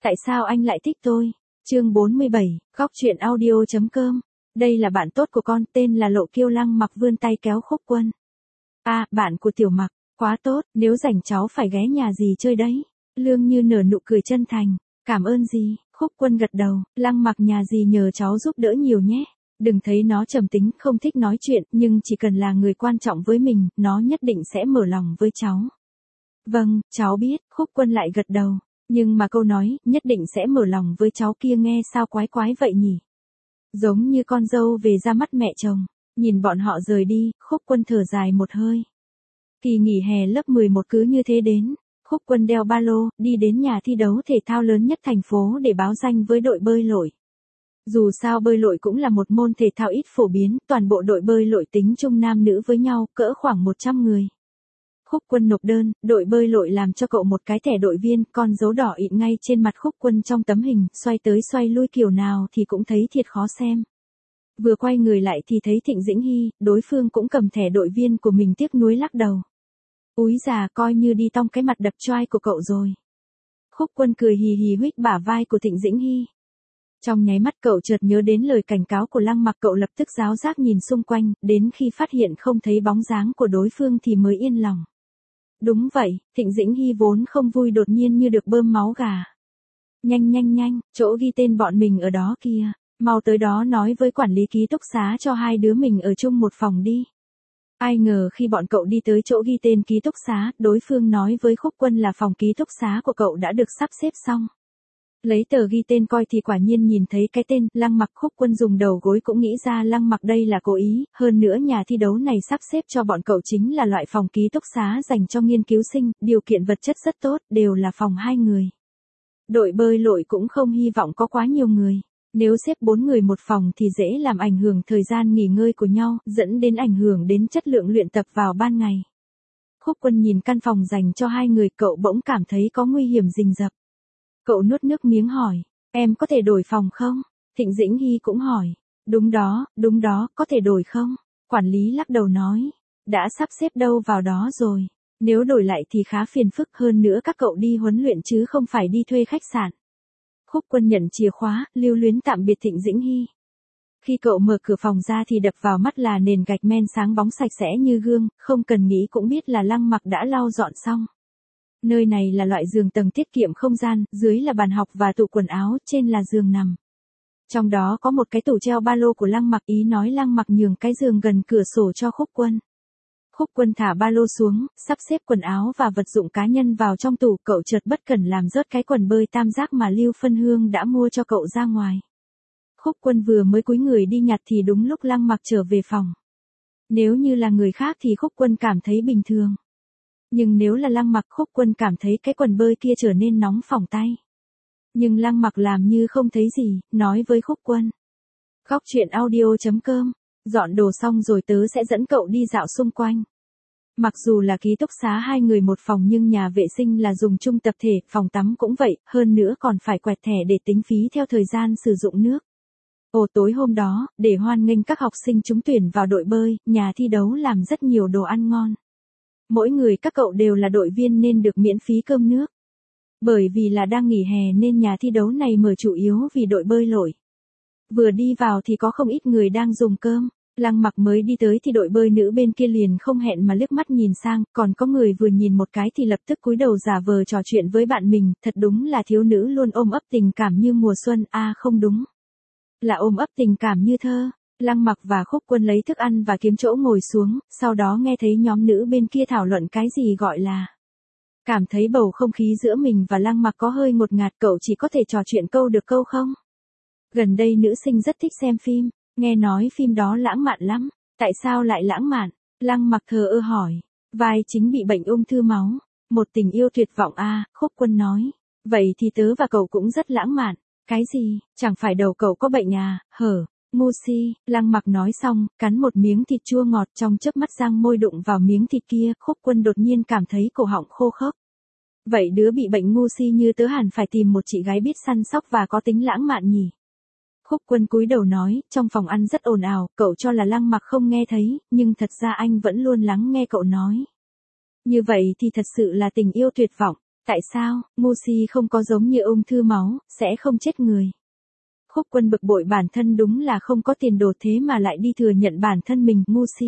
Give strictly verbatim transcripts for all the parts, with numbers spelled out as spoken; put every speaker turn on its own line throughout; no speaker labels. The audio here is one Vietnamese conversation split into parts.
Tại sao anh lại thích tôi? Chương bốn mươi bảy, góc truyện audio chấm com. Đây là bạn tốt của con, tên là Lộ Kiêu. Lăng Mặc vươn tay kéo Khúc Quân. À, bạn của Tiểu Mặc, quá tốt, nếu rảnh cháu phải ghé nhà dì chơi đấy. Lương Như nở nụ cười chân thành. Cảm ơn dì. Khúc Quân gật đầu. Lăng Mặc, nhà dì nhờ cháu giúp đỡ nhiều nhé. Đừng thấy nó trầm tính, không thích nói chuyện, nhưng chỉ cần là người quan trọng với mình, nó nhất định sẽ mở lòng với cháu. Vâng, cháu biết. Khúc Quân lại gật đầu. Nhưng mà câu nói, nhất định sẽ mở lòng với cháu kia nghe sao quái quái vậy nhỉ? Giống như con dâu về ra mắt mẹ chồng. Nhìn bọn họ rời đi, Khúc Quân thở dài một hơi. Kỳ nghỉ hè lớp mười một cứ như thế đến. Khúc Quân đeo ba lô, đi đến nhà thi đấu thể thao lớn nhất thành phố để báo danh với đội bơi lội. Dù sao bơi lội cũng là một môn thể thao ít phổ biến, toàn bộ đội bơi lội tính chung nam nữ với nhau, cỡ khoảng một trăm người. Khúc Quân nộp đơn, đội bơi lội làm cho cậu một cái thẻ đội viên, con dấu đỏ ịn ngay trên mặt Khúc Quân trong tấm hình, xoay tới xoay lui kiểu nào thì cũng thấy thiệt khó xem. Vừa quay người lại thì thấy Thịnh Dĩnh Hy, đối phương cũng cầm thẻ đội viên của mình, tiếc nuối lắc đầu. Úi già, coi như đi tong cái mặt đập choai của cậu rồi. Khúc Quân cười hì hì huých bả vai của Thịnh Dĩnh Hy. Trong nháy mắt cậu chợt nhớ đến lời cảnh cáo của Lăng Mặc, cậu lập tức ráo rác nhìn xung quanh, đến khi phát hiện không thấy bóng dáng của đối phương thì mới yên lòng. Đúng vậy, Thịnh Dĩnh Hy vốn không vui đột nhiên như được bơm máu gà. Nhanh nhanh nhanh, chỗ ghi tên bọn mình ở đó kìa, mau tới đó nói với quản lý ký túc xá cho hai đứa mình ở chung một phòng đi. Ai ngờ khi bọn cậu đi tới chỗ ghi tên ký túc xá, đối phương nói với Khúc Quân là phòng ký túc xá của cậu đã được sắp xếp xong. Lấy tờ ghi tên coi thì quả nhiên nhìn thấy cái tên Lăng Mặc. Khúc Quân dùng đầu gối cũng nghĩ ra Lăng Mặc đây là cố ý, hơn nữa nhà thi đấu này sắp xếp cho bọn cậu chính là loại phòng ký túc xá dành cho nghiên cứu sinh, điều kiện vật chất rất tốt, đều là phòng hai người. Đội bơi lội cũng không hy vọng có quá nhiều người, nếu xếp bốn người một phòng thì dễ làm ảnh hưởng thời gian nghỉ ngơi của nhau, dẫn đến ảnh hưởng đến chất lượng luyện tập vào ban ngày. Khúc Quân nhìn căn phòng dành cho hai người, cậu bỗng cảm thấy có nguy hiểm rình rập. Cậu nuốt nước miếng hỏi, em có thể đổi phòng không? Thịnh Dĩnh Hy cũng hỏi, đúng đó, đúng đó, có thể đổi không? Quản lý lắc đầu nói, đã sắp xếp đâu vào đó rồi, nếu đổi lại thì khá phiền phức, hơn nữa các cậu đi huấn luyện chứ không phải đi thuê khách sạn. Khúc Quân nhận chìa khóa, lưu luyến tạm biệt Thịnh Dĩnh Hy. Khi cậu mở cửa phòng ra thì đập vào mắt là nền gạch men sáng bóng sạch sẽ như gương, không cần nghĩ cũng biết là Lăng Mặc đã lau dọn xong. Nơi này là loại giường tầng tiết kiệm không gian, dưới là bàn học và tủ quần áo, trên là giường nằm. Trong đó có một cái tủ treo ba lô của Lăng Mặc, ý nói Lăng Mặc nhường cái giường gần cửa sổ cho Khúc Quân. Khúc Quân thả ba lô xuống, sắp xếp quần áo và vật dụng cá nhân vào trong tủ, cậu chợt bất cẩn làm rớt cái quần bơi tam giác mà Lưu Phân Hương đã mua cho cậu ra ngoài. Khúc Quân vừa mới cúi người đi nhặt thì đúng lúc Lăng Mặc trở về phòng. Nếu như là người khác thì Khúc Quân cảm thấy bình thường. Nhưng nếu là Lăng Mặc, Khúc Quân cảm thấy cái quần bơi kia trở nên nóng phỏng tay. Nhưng Lăng Mặc làm như không thấy gì, nói với Khúc Quân. Góc truyện audio chấm com, dọn đồ xong rồi tớ sẽ dẫn cậu đi dạo xung quanh. Mặc dù là ký túc xá hai người một phòng nhưng nhà vệ sinh là dùng chung tập thể, phòng tắm cũng vậy, hơn nữa còn phải quẹt thẻ để tính phí theo thời gian sử dụng nước. Ồ, tối hôm đó, để hoan nghênh các học sinh trúng tuyển vào đội bơi, nhà thi đấu làm rất nhiều đồ ăn ngon. Mỗi người các cậu đều là đội viên nên được miễn phí cơm nước. Bởi vì là đang nghỉ hè nên nhà thi đấu này mở chủ yếu vì đội bơi lội. Vừa đi vào thì có không ít người đang dùng cơm. Lăng Mặc mới đi tới thì đội bơi nữ bên kia liền không hẹn mà liếc mắt nhìn sang, còn có người vừa nhìn một cái thì lập tức cúi đầu giả vờ trò chuyện với bạn mình, thật đúng là thiếu nữ luôn ôm ấp tình cảm như mùa xuân, a à, không đúng. Là ôm ấp tình cảm như thơ. Lăng Mặc và Khúc Quân lấy thức ăn và kiếm chỗ ngồi xuống, sau đó nghe thấy nhóm nữ bên kia thảo luận cái gì gọi là. Cảm thấy bầu không khí giữa mình và Lăng Mặc có hơi ngột ngạt, cậu chỉ có thể trò chuyện câu được câu không? Gần đây nữ sinh rất thích xem phim, nghe nói phim đó lãng mạn lắm, tại sao lại lãng mạn? Lăng Mặc thờ ơ hỏi, vai chính bị bệnh ung thư máu, một tình yêu tuyệt vọng a à, Khúc Quân nói, vậy thì tớ và cậu cũng rất lãng mạn, cái gì, chẳng phải đầu cậu có bệnh à, hở? Ngu si, Lăng Mặc nói xong, cắn một miếng thịt chua ngọt, trong chớp mắt răng môi đụng vào miếng thịt kia, Khúc Quân đột nhiên cảm thấy cổ họng khô khốc. Vậy đứa bị bệnh ngu si như tớ hẳn phải tìm một chị gái biết săn sóc và có tính lãng mạn nhỉ. Khúc Quân cúi đầu nói, trong phòng ăn rất ồn ào, cậu cho là Lăng Mặc không nghe thấy, nhưng thật ra anh vẫn luôn lắng nghe cậu nói. Như vậy thì thật sự là tình yêu tuyệt vọng. Tại sao, ngu si không có giống như ung thư máu, sẽ không chết người. Khúc Quân bực bội bản thân đúng là không có tiền đồ thế mà lại đi thừa nhận bản thân mình ngu si.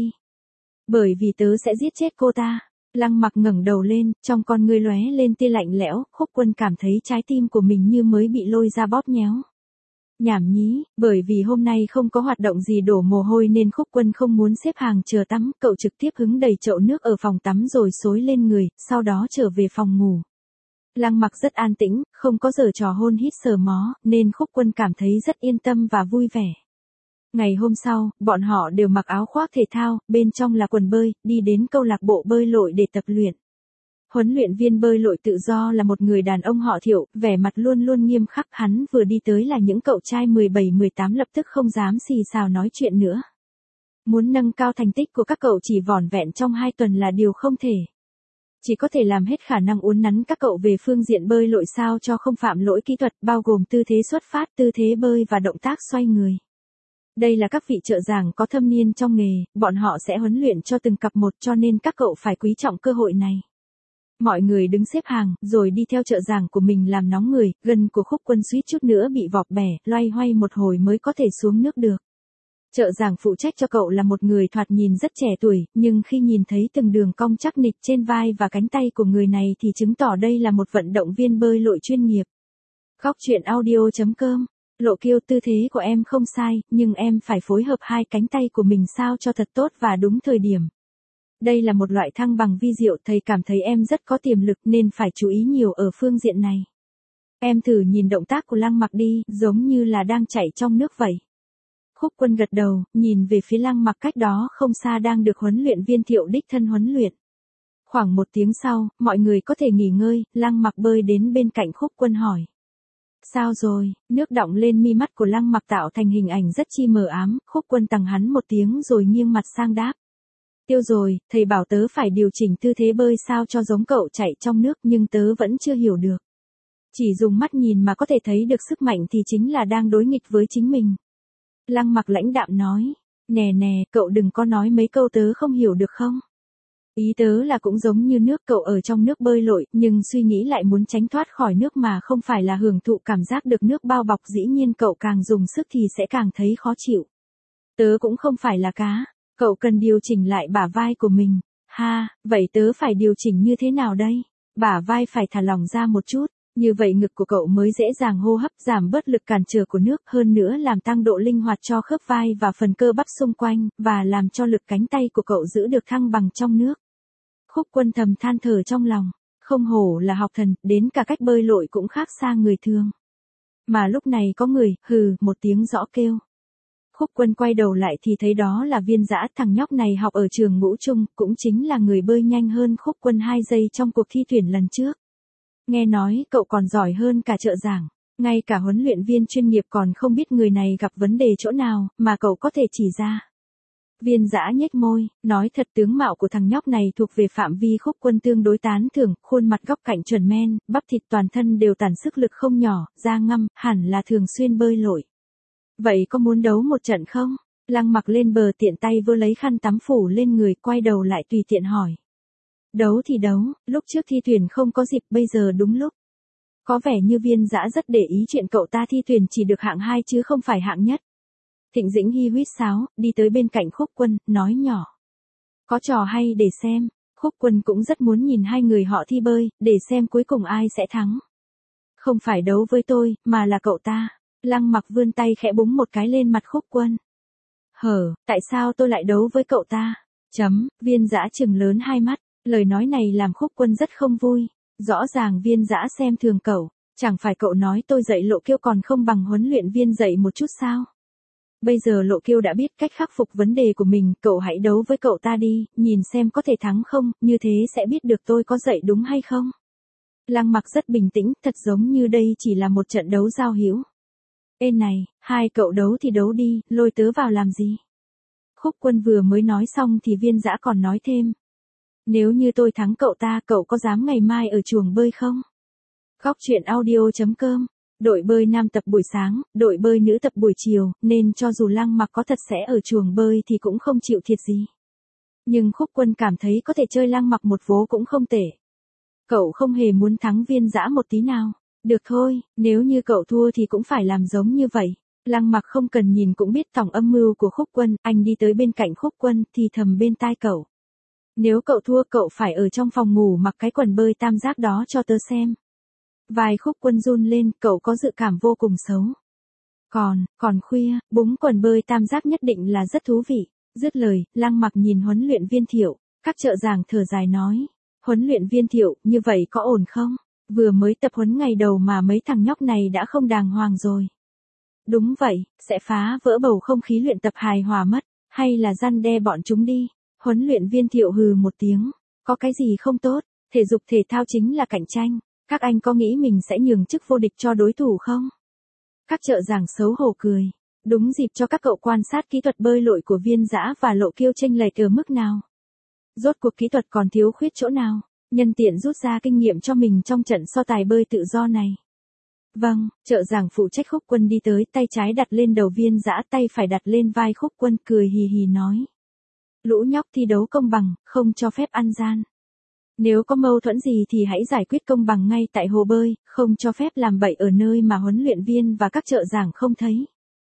Bởi vì tớ sẽ giết chết cô ta. Lăng Mặc ngẩng đầu lên, trong con ngươi lóe lên tia lạnh lẽo, Khúc Quân cảm thấy trái tim của mình như mới bị lôi ra bóp nhéo. Nhảm nhí, bởi vì hôm nay không có hoạt động gì đổ mồ hôi nên Khúc Quân không muốn xếp hàng chờ tắm, cậu trực tiếp hứng đầy chậu nước ở phòng tắm rồi xối lên người, sau đó trở về phòng ngủ. Lăng Mặc rất an tĩnh, không có giở trò hôn hít sờ mó, nên Khúc Quân cảm thấy rất yên tâm và vui vẻ. Ngày hôm sau, bọn họ đều mặc áo khoác thể thao, bên trong là quần bơi, đi đến câu lạc bộ bơi lội để tập luyện. Huấn luyện viên bơi lội tự do là một người đàn ông họ Thiệu, vẻ mặt luôn luôn nghiêm khắc, hắn vừa đi tới là những cậu trai mười bảy mười tám lập tức không dám xì xào nói chuyện nữa. Muốn nâng cao thành tích của các cậu chỉ vỏn vẹn trong hai tuần là điều không thể. Chỉ có thể làm hết khả năng uốn nắn các cậu về phương diện bơi lội sao cho không phạm lỗi kỹ thuật, bao gồm tư thế xuất phát, tư thế bơi và động tác xoay người. Đây là các vị trợ giảng có thâm niên trong nghề, bọn họ sẽ huấn luyện cho từng cặp một cho nên các cậu phải quý trọng cơ hội này. Mọi người đứng xếp hàng, rồi đi theo trợ giảng của mình làm nóng người, gần của Khúc Quân suýt chút nữa bị vọt bẻ, loay hoay một hồi mới có thể xuống nước được. Trợ giảng phụ trách cho cậu là một người thoạt nhìn rất trẻ tuổi, nhưng khi nhìn thấy từng đường cong chắc nịch trên vai và cánh tay của người này thì chứng tỏ đây là một vận động viên bơi lội chuyên nghiệp. Góc truyện audio chấm com. Lộ Kiêu, tư thế của em không sai, nhưng em phải phối hợp hai cánh tay của mình sao cho thật tốt và đúng thời điểm. Đây là một loại thăng bằng vi diệu, thầy cảm thấy em rất có tiềm lực nên phải chú ý nhiều ở phương diện này. Em thử nhìn động tác của Lăng Mặc đi, giống như là đang chạy trong nước vậy. Khúc Quân gật đầu, nhìn về phía Lăng Mặc cách đó không xa đang được huấn luyện viên Thiệu đích thân huấn luyện. Khoảng một tiếng sau, mọi người có thể nghỉ ngơi, Lăng Mặc bơi đến bên cạnh Khúc Quân hỏi. Sao rồi, nước đọng lên mi mắt của Lăng Mặc tạo thành hình ảnh rất chi mờ ám, Khúc Quân tằng hắn một tiếng rồi nghiêng mặt sang đáp. Tiêu rồi, thầy bảo tớ phải điều chỉnh tư thế bơi sao cho giống cậu chạy trong nước nhưng tớ vẫn chưa hiểu được. Chỉ dùng mắt nhìn mà có thể thấy được sức mạnh thì chính là đang đối nghịch với chính mình. Lăng Mặc lãnh đạm nói, nè nè, cậu đừng có nói mấy câu tớ không hiểu được không? Ý tớ là cũng giống như nước, cậu ở trong nước bơi lội, nhưng suy nghĩ lại muốn tránh thoát khỏi nước mà không phải là hưởng thụ cảm giác được nước bao bọc, dĩ nhiên cậu càng dùng sức thì sẽ càng thấy khó chịu. Tớ cũng không phải là cá, cậu cần điều chỉnh lại bả vai của mình. Ha, vậy tớ phải điều chỉnh như thế nào đây? Bả vai phải thả lỏng ra một chút, như vậy ngực của cậu mới dễ dàng hô hấp, giảm bớt lực cản trở của nước, hơn nữa làm tăng độ linh hoạt cho khớp vai và phần cơ bắp xung quanh, và làm cho lực cánh tay của cậu giữ được thăng bằng trong nước. Khúc Quân thầm than thở trong lòng, không hổ là học thần, đến cả cách bơi lội cũng khác xa người thường. Mà lúc này có người, hừ, một tiếng rõ kêu. Khúc Quân quay đầu lại thì thấy đó là Viên Dã, thằng nhóc này học ở trường ngũ trung, cũng chính là người bơi nhanh hơn Khúc Quân hai giây trong cuộc thi tuyển lần trước. Nghe nói cậu còn giỏi hơn cả trợ giảng, ngay cả huấn luyện viên chuyên nghiệp còn không biết người này gặp vấn đề chỗ nào, mà cậu có thể chỉ ra. Viên Dã nhếch môi, nói thật tướng mạo của thằng nhóc này thuộc về phạm vi Khúc Quân tương đối tán thưởng, khuôn mặt góc cạnh chuẩn men, bắp thịt toàn thân đều tản sức lực không nhỏ, da ngăm, hẳn là thường xuyên bơi lội. Vậy có muốn đấu một trận không? Lăng Mặc lên bờ tiện tay vơ lấy khăn tắm phủ lên người, quay đầu lại tùy tiện hỏi. Đấu thì đấu, lúc trước thi tuyển không có dịp, bây giờ đúng lúc. Có vẻ như Viên Dã rất để ý chuyện cậu ta thi tuyển chỉ được hạng hai chứ không phải hạng nhất. Thịnh Dĩnh Hi huýt sáo, đi tới bên cạnh Khúc Quân, nói nhỏ. Có trò hay để xem, Khúc Quân cũng rất muốn nhìn hai người họ thi bơi, để xem cuối cùng ai sẽ thắng. Không phải đấu với tôi, mà là cậu ta. Lăng Mặc vươn tay khẽ búng một cái lên mặt Khúc Quân. Hở, tại sao tôi lại đấu với cậu ta? Chấm, Viên Dã trừng lớn hai mắt, lời nói này làm Khúc Quân rất không vui. Rõ ràng Viên Dã xem thường cậu, chẳng phải cậu nói tôi dạy Lộ Kiêu còn không bằng huấn luyện viên dạy một chút sao? Bây giờ Lộ Kiêu đã biết cách khắc phục vấn đề của mình, cậu hãy đấu với cậu ta đi, nhìn xem có thể thắng không, như thế sẽ biết được tôi có dạy đúng hay không. Lăng Mặc rất bình tĩnh, thật giống như đây chỉ là một trận đấu giao hữu. Ê này, hai cậu đấu thì đấu đi, lôi tớ vào làm gì? Khúc Quân vừa mới nói xong thì Viên Dã còn nói thêm. Nếu như tôi thắng cậu ta, cậu có dám ngày mai ở chuồng bơi không? Góc truyện audio chấm com. Đội bơi nam tập buổi sáng, đội bơi nữ tập buổi chiều, nên cho dù Lăng Mặc có thật sẽ ở chuồng bơi thì cũng không chịu thiệt gì. Nhưng Khúc Quân cảm thấy có thể chơi Lăng Mặc một vố cũng không tệ. Cậu không hề muốn thắng Viên Dã một tí nào. Được thôi, nếu như cậu thua thì cũng phải làm giống như vậy. Lăng Mặc không cần nhìn cũng biết tổng âm mưu của Khúc Quân, anh đi tới bên cạnh Khúc Quân thì thầm bên tai cậu. Nếu cậu thua cậu phải ở trong phòng ngủ mặc cái quần bơi tam giác đó cho tớ xem. Vai Khúc Quân run lên, cậu có dự cảm vô cùng xấu. Còn, còn khuya, búng quần bơi tam giác nhất định là rất thú vị. Dứt lời, Lăng Mặc nhìn huấn luyện viên Thiệu, các trợ giảng thở dài nói. Huấn luyện viên Thiệu, như vậy có ổn không? Vừa mới tập huấn ngày đầu mà mấy thằng nhóc này đã không đàng hoàng rồi. Đúng vậy, sẽ phá vỡ bầu không khí luyện tập hài hòa mất, hay là răn đe bọn chúng đi. Huấn luyện viên Thiệu hừ một tiếng, có cái gì không tốt, thể dục thể thao chính là cạnh tranh, các anh có nghĩ mình sẽ nhường chức vô địch cho đối thủ không? Các trợ giảng xấu hổ cười, đúng dịp cho các cậu quan sát kỹ thuật bơi lội của Viên Dã và Lộ Kiêu chênh lệch ở mức nào. Rốt cuộc kỹ thuật còn thiếu khuyết chỗ nào, nhân tiện rút ra kinh nghiệm cho mình trong trận so tài bơi tự do này. Vâng, trợ giảng phụ trách Khúc Quân đi tới, tay trái đặt lên đầu Viên Dã, tay phải đặt lên vai Khúc Quân, cười hì hì nói. Lũ nhóc thi đấu công bằng, không cho phép ăn gian. Nếu có mâu thuẫn gì thì hãy giải quyết công bằng ngay tại hồ bơi, không cho phép làm bậy ở nơi mà huấn luyện viên và các trợ giảng không thấy.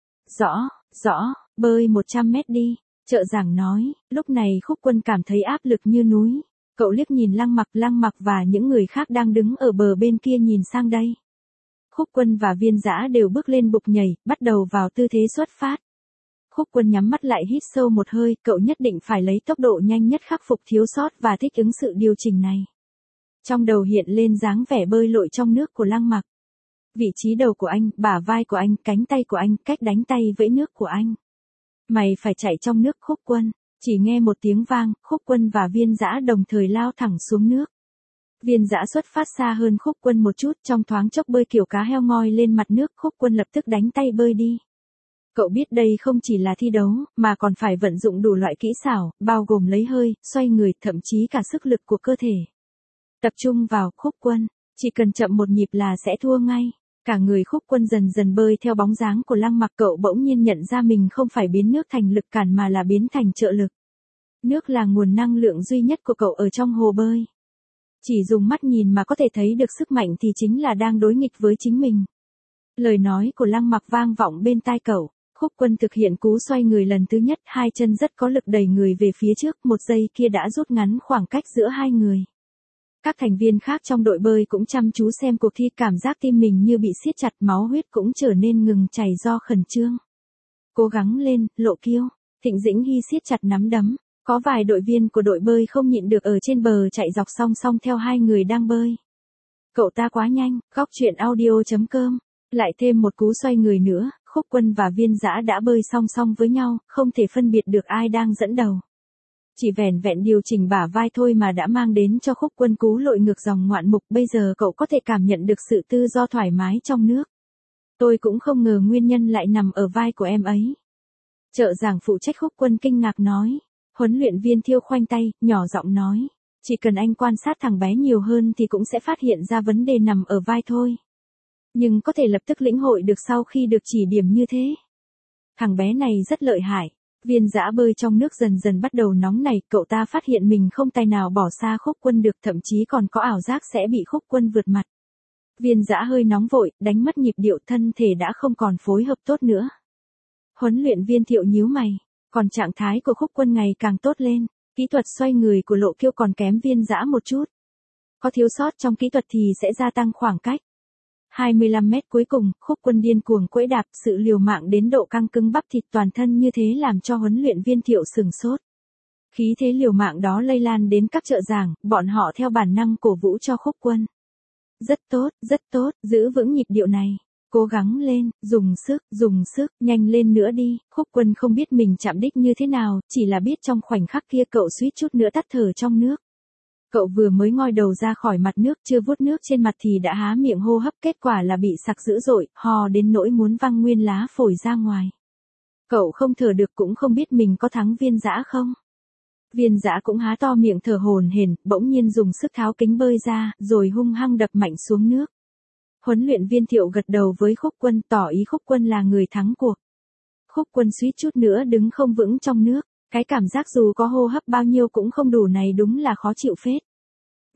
Rõ, rõ, bơi một trăm mét đi, trợ giảng nói. Lúc này Khúc Quân cảm thấy áp lực như núi. Cậu liếc nhìn Lăng Mặc, Lăng Mặc và những người khác đang đứng ở bờ bên kia nhìn sang đây. Khúc Quân và Viên Dã đều bước lên bục nhảy, bắt đầu vào tư thế xuất phát. Khúc Quân nhắm mắt lại hít sâu một hơi, cậu nhất định phải lấy tốc độ nhanh nhất khắc phục thiếu sót và thích ứng sự điều chỉnh này. Trong đầu hiện lên dáng vẻ bơi lội trong nước của Lăng Mặc. Vị trí đầu của anh, bả vai của anh, cánh tay của anh, cách đánh tay vẫy nước của anh. Mày phải chạy trong nước Khúc Quân. Chỉ nghe một tiếng vang, Khúc Quân và Viên Dã đồng thời lao thẳng xuống nước. Viên Dã xuất phát xa hơn Khúc Quân một chút, trong thoáng chốc bơi kiểu cá heo ngoi lên mặt nước, Khúc Quân lập tức đánh tay bơi đi. Cậu biết đây không chỉ là thi đấu, mà còn phải vận dụng đủ loại kỹ xảo, bao gồm lấy hơi, xoay người, thậm chí cả sức lực của cơ thể. Tập trung vào Khúc Quân, chỉ cần chậm một nhịp là sẽ thua ngay. Cả người Khúc Quân dần dần bơi theo bóng dáng của Lăng Mặc, cậu bỗng nhiên nhận ra mình không phải biến nước thành lực cản mà là biến thành trợ lực. Nước là nguồn năng lượng duy nhất của cậu ở trong hồ bơi. Chỉ dùng mắt nhìn mà có thể thấy được sức mạnh thì chính là đang đối nghịch với chính mình. Lời nói của Lăng Mặc vang vọng bên tai cậu. Khúc Quân thực hiện cú xoay người lần thứ nhất, hai chân rất có lực đẩy người về phía trước, một giây kia đã rút ngắn khoảng cách giữa hai người. Các thành viên khác trong đội bơi cũng chăm chú xem cuộc thi, cảm giác tim mình như bị siết chặt, máu huyết cũng trở nên ngừng chảy do khẩn trương. Cố gắng lên, Lộ Kiêu. Thịnh Dĩnh Hy siết chặt nắm đấm. Có vài đội viên của đội bơi không nhịn được ở trên bờ chạy dọc song song theo hai người đang bơi. Cậu ta quá nhanh, góc truyện audio chấm com. Lại thêm một cú xoay người nữa, Khúc Quân và Viên Dã đã bơi song song với nhau, không thể phân biệt được ai đang dẫn đầu. Chỉ vẻn vẹn điều chỉnh bả vai thôi mà đã mang đến cho Khúc Quân cú lội ngược dòng ngoạn mục, bây giờ cậu có thể cảm nhận được sự tự do thoải mái trong nước. Tôi cũng không ngờ nguyên nhân lại nằm ở vai của em ấy. Trợ giảng phụ trách Khúc Quân kinh ngạc nói. Huấn luyện viên Thiêu khoanh tay, nhỏ giọng nói. Chỉ cần anh quan sát thằng bé nhiều hơn thì cũng sẽ phát hiện ra vấn đề nằm ở vai thôi. Nhưng có thể lập tức lĩnh hội được sau khi được chỉ điểm như thế. Thằng bé này rất lợi hại. Viên Dã bơi trong nước dần dần bắt đầu nóng nảy, cậu ta phát hiện mình không tài nào bỏ xa Khúc Quân được, thậm chí còn có ảo giác sẽ bị Khúc Quân vượt mặt. Viên Dã hơi nóng vội, đánh mất nhịp điệu, thân thể đã không còn phối hợp tốt nữa. Huấn luyện viên Thiệu nhíu mày, còn trạng thái của Khúc Quân ngày càng tốt lên, kỹ thuật xoay người của Lộ Kiêu còn kém Viên Dã một chút. Có thiếu sót trong kỹ thuật thì sẽ gia tăng khoảng cách. hai mươi lăm mét cuối cùng, Khúc Quân điên cuồng quẫy đạp, sự liều mạng đến độ căng cứng bắp thịt toàn thân như thế làm cho huấn luyện viên Thiệu sừng sốt. Khí thế liều mạng đó lây lan đến các trợ giảng, bọn họ theo bản năng cổ vũ cho Khúc Quân. Rất tốt, rất tốt, giữ vững nhịp điệu này. Cố gắng lên, dùng sức, dùng sức, nhanh lên nữa đi. Khúc Quân không biết mình chạm đích như thế nào, chỉ là biết trong khoảnh khắc kia cậu suýt chút nữa tắt thở trong nước. Cậu vừa mới ngoi đầu ra khỏi mặt nước, chưa vuốt nước trên mặt thì đã há miệng hô hấp, kết quả là bị sặc dữ dội, hò đến nỗi muốn văng nguyên lá phổi ra ngoài. Cậu không thở được, cũng không biết mình có thắng Viên Dã không. Viên Dã cũng há to miệng thở hổn hển, bỗng nhiên dùng sức tháo kính bơi ra, rồi hung hăng đập mạnh xuống nước. Huấn luyện viên Thiệu gật đầu với Khúc Quân, tỏ ý Khúc Quân là người thắng cuộc. Khúc Quân suýt chút nữa đứng không vững trong nước, cái cảm giác dù có hô hấp bao nhiêu cũng không đủ này đúng là khó chịu phết.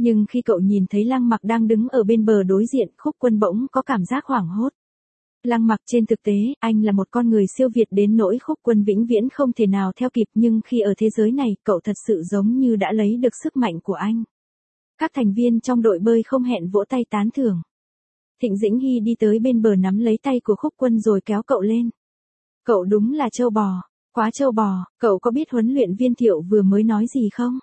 Nhưng khi cậu nhìn thấy Lăng Mặc đang đứng ở bên bờ đối diện, Khúc Quân bỗng có cảm giác hoảng hốt. Lăng Mặc trên thực tế, anh là một con người siêu việt đến nỗi Khúc Quân vĩnh viễn không thể nào theo kịp, nhưng khi ở thế giới này, cậu thật sự giống như đã lấy được sức mạnh của anh. Các thành viên trong đội bơi không hẹn vỗ tay tán thưởng. Thịnh Dĩnh Hy đi tới bên bờ nắm lấy tay của Khúc Quân rồi kéo cậu lên. Cậu đúng là trâu bò, quá trâu bò, cậu có biết huấn luyện viên Thiệu vừa mới nói gì không?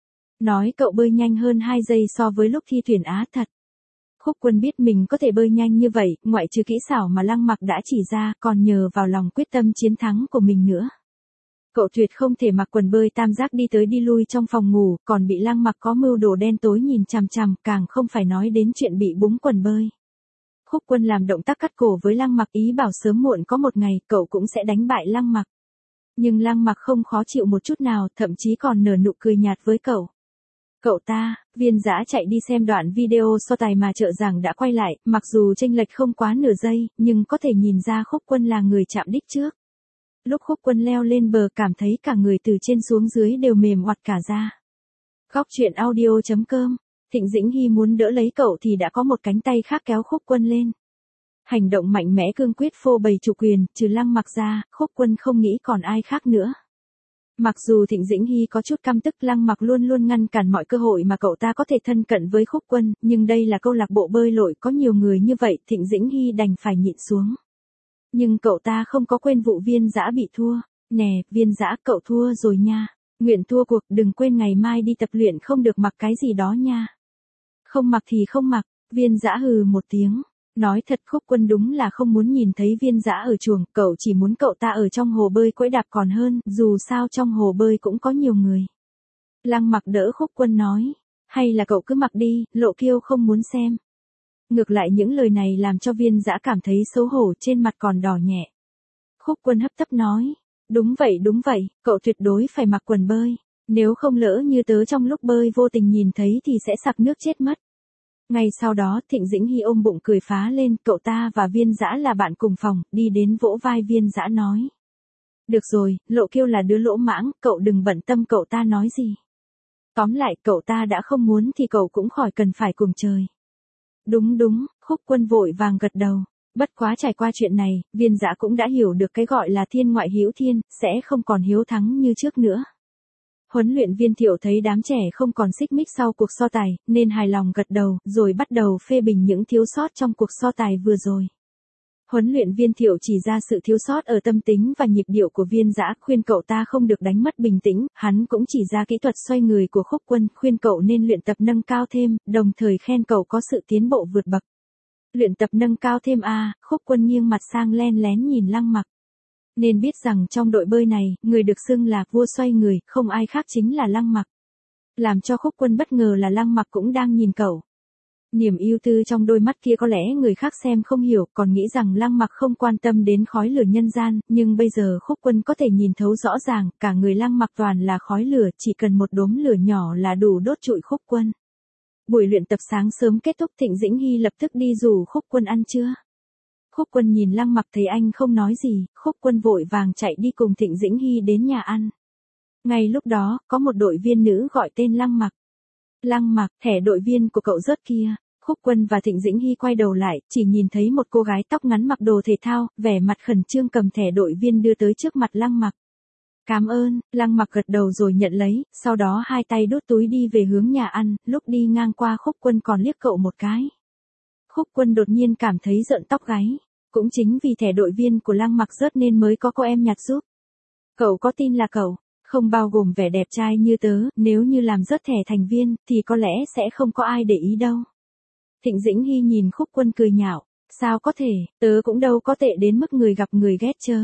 Nói cậu bơi nhanh hơn hai giây so với lúc thi tuyển Á thật. Khúc Quân biết mình có thể bơi nhanh như vậy, ngoại trừ kỹ xảo mà Lăng Mặc đã chỉ ra, còn nhờ vào lòng quyết tâm chiến thắng của mình nữa. Cậu tuyệt không thể mặc quần bơi tam giác đi tới đi lui trong phòng ngủ, còn bị Lăng Mặc có mưu đồ đen tối nhìn chằm chằm, càng không phải nói đến chuyện bị búng quần bơi. Khúc Quân làm động tác cắt cổ với Lăng Mặc, ý bảo sớm muộn có một ngày cậu cũng sẽ đánh bại Lăng Mặc. Nhưng Lăng Mặc không khó chịu một chút nào, thậm chí còn nở nụ cười nhạt với cậu. Cậu ta, Viên Dã chạy đi xem đoạn video so tài mà trợ giảng đã quay lại, mặc dù chênh lệch không quá nửa giây, nhưng có thể nhìn ra Khúc Quân là người chạm đích trước. Lúc Khúc Quân leo lên bờ cảm thấy cả người từ trên xuống dưới đều mềm oặt cả ra. Góc truyện audio chấm com, Thịnh Dĩnh Hy muốn đỡ lấy cậu thì đã có một cánh tay khác kéo Khúc Quân lên. Hành động mạnh mẽ cương quyết phô bày chủ quyền, trừ Lăng Mặc ra, Khúc Quân không nghĩ còn ai khác nữa. Mặc dù Thịnh Dĩnh Hy có chút căm tức, Lăng Mặc luôn luôn ngăn cản mọi cơ hội mà cậu ta có thể thân cận với Khúc Quân, nhưng đây là câu lạc bộ bơi lội có nhiều người như vậy, Thịnh Dĩnh Hy đành phải nhịn xuống. Nhưng cậu ta không có quên vụ Viên Dã bị thua. Nè, Viên Dã, cậu thua rồi nha. Nguyện thua cuộc, đừng quên ngày mai đi tập luyện không được mặc cái gì đó nha. Không mặc thì không mặc, Viên Dã hừ một tiếng. Nói thật, Khúc Quân đúng là không muốn nhìn thấy Viên Dã ở chuồng, cậu chỉ muốn cậu ta ở trong hồ bơi quẫy đạp còn hơn, dù sao trong hồ bơi cũng có nhiều người. Lăng Mặc đỡ Khúc Quân nói, hay là cậu cứ mặc đi, Lộ Kiêu không muốn xem. Ngược lại những lời này làm cho Viên Dã cảm thấy xấu hổ, trên mặt còn đỏ nhẹ. Khúc Quân hấp tấp nói, đúng vậy đúng vậy, cậu tuyệt đối phải mặc quần bơi, nếu không lỡ như tớ trong lúc bơi vô tình nhìn thấy thì sẽ sặc nước chết mất. Ngay sau đó Thịnh Dĩnh Hy ôm bụng cười phá lên, cậu ta và Viên Dã là bạn cùng phòng, đi đến vỗ vai Viên Dã nói. Được rồi, Lộ Kiêu là đứa lỗ mãng, cậu đừng bận tâm cậu ta nói gì. Tóm lại cậu ta đã không muốn thì cậu cũng khỏi cần phải cùng trời. Đúng đúng, Khúc Quân vội vàng gật đầu. Bất quá trải qua chuyện này, Viên Dã cũng đã hiểu được cái gọi là thiên ngoại hữu thiên, sẽ không còn hiếu thắng như trước nữa. Huấn luyện viên Thiệu thấy đám trẻ không còn xích mích sau cuộc so tài, nên hài lòng gật đầu, rồi bắt đầu phê bình những thiếu sót trong cuộc so tài vừa rồi. Huấn luyện viên Thiệu chỉ ra sự thiếu sót ở tâm tính và nhịp điệu của Viên Dã, khuyên cậu ta không được đánh mất bình tĩnh, hắn cũng chỉ ra kỹ thuật xoay người của Khúc Quân, khuyên cậu nên luyện tập nâng cao thêm, đồng thời khen cậu có sự tiến bộ vượt bậc. Luyện tập nâng cao thêm à, Khúc Quân nghiêng mặt sang len lén nhìn Lăng Mặc. Nên biết rằng trong đội bơi này, người được xưng là vua xoay người, không ai khác chính là Lăng Mặc. Làm cho Khúc Quân bất ngờ là Lăng Mặc cũng đang nhìn cậu. Niềm ưu tư trong đôi mắt kia có lẽ người khác xem không hiểu, còn nghĩ rằng Lăng Mặc không quan tâm đến khói lửa nhân gian, nhưng bây giờ Khúc Quân có thể nhìn thấu rõ ràng, cả người Lăng Mặc toàn là khói lửa, chỉ cần một đốm lửa nhỏ là đủ đốt trụi Khúc Quân. Buổi luyện tập sáng sớm kết thúc, Thịnh Dĩnh Hy lập tức đi rủ Khúc Quân ăn trưa. Khúc Quân nhìn Lăng Mặc thấy anh không nói gì, Khúc Quân vội vàng chạy đi cùng Thịnh Dĩnh Hy đến nhà ăn. Ngay lúc đó, có một đội viên nữ gọi tên Lăng Mặc. Lăng Mặc, thẻ đội viên của cậu rớt kia. Khúc Quân và Thịnh Dĩnh Hy quay đầu lại, chỉ nhìn thấy một cô gái tóc ngắn mặc đồ thể thao, vẻ mặt khẩn trương cầm thẻ đội viên đưa tới trước mặt Lăng Mặc. Cảm ơn, Lăng Mặc gật đầu rồi nhận lấy, sau đó hai tay đút túi đi về hướng nhà ăn, lúc đi ngang qua Khúc Quân còn liếc cậu một cái. Khúc Quân đột nhiên cảm thấy rợn tóc gáy, cũng chính vì thẻ đội viên của Lăng Mặc rớt nên mới có cô em nhặt giúp. Cậu có tin là cậu, không bao gồm vẻ đẹp trai như tớ, nếu như làm rớt thẻ thành viên, thì có lẽ sẽ không có ai để ý đâu. Thịnh Dĩnh Hy nhìn Khúc Quân cười nhạo, sao có thể, tớ cũng đâu có tệ đến mức người gặp người ghét chớ.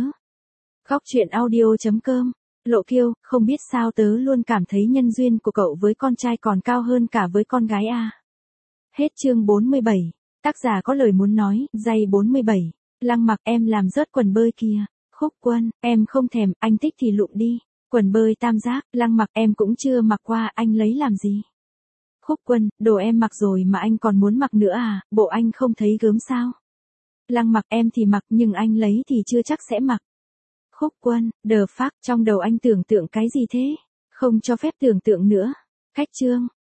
Góc truyện audio chấm com, Lộ Kiêu, không biết sao tớ luôn cảm thấy nhân duyên của cậu với con trai còn cao hơn cả với con gái à. Hết chương bốn mươi bảy, tác giả có lời muốn nói, giây bốn mươi bảy, Lăng Mặc em làm rớt quần bơi kia, Khúc Quân, em không thèm, anh thích thì lụm đi, quần bơi tam giác, Lăng Mặc em cũng chưa mặc qua, anh lấy làm gì. Khúc Quân, đồ em mặc rồi mà anh còn muốn mặc nữa à, bộ anh không thấy gớm sao. Lăng Mặc em thì mặc nhưng anh lấy thì chưa chắc sẽ mặc. Khúc Quân, the fuck, trong đầu anh tưởng tượng cái gì thế? Không cho phép tưởng tượng nữa. Cách chương.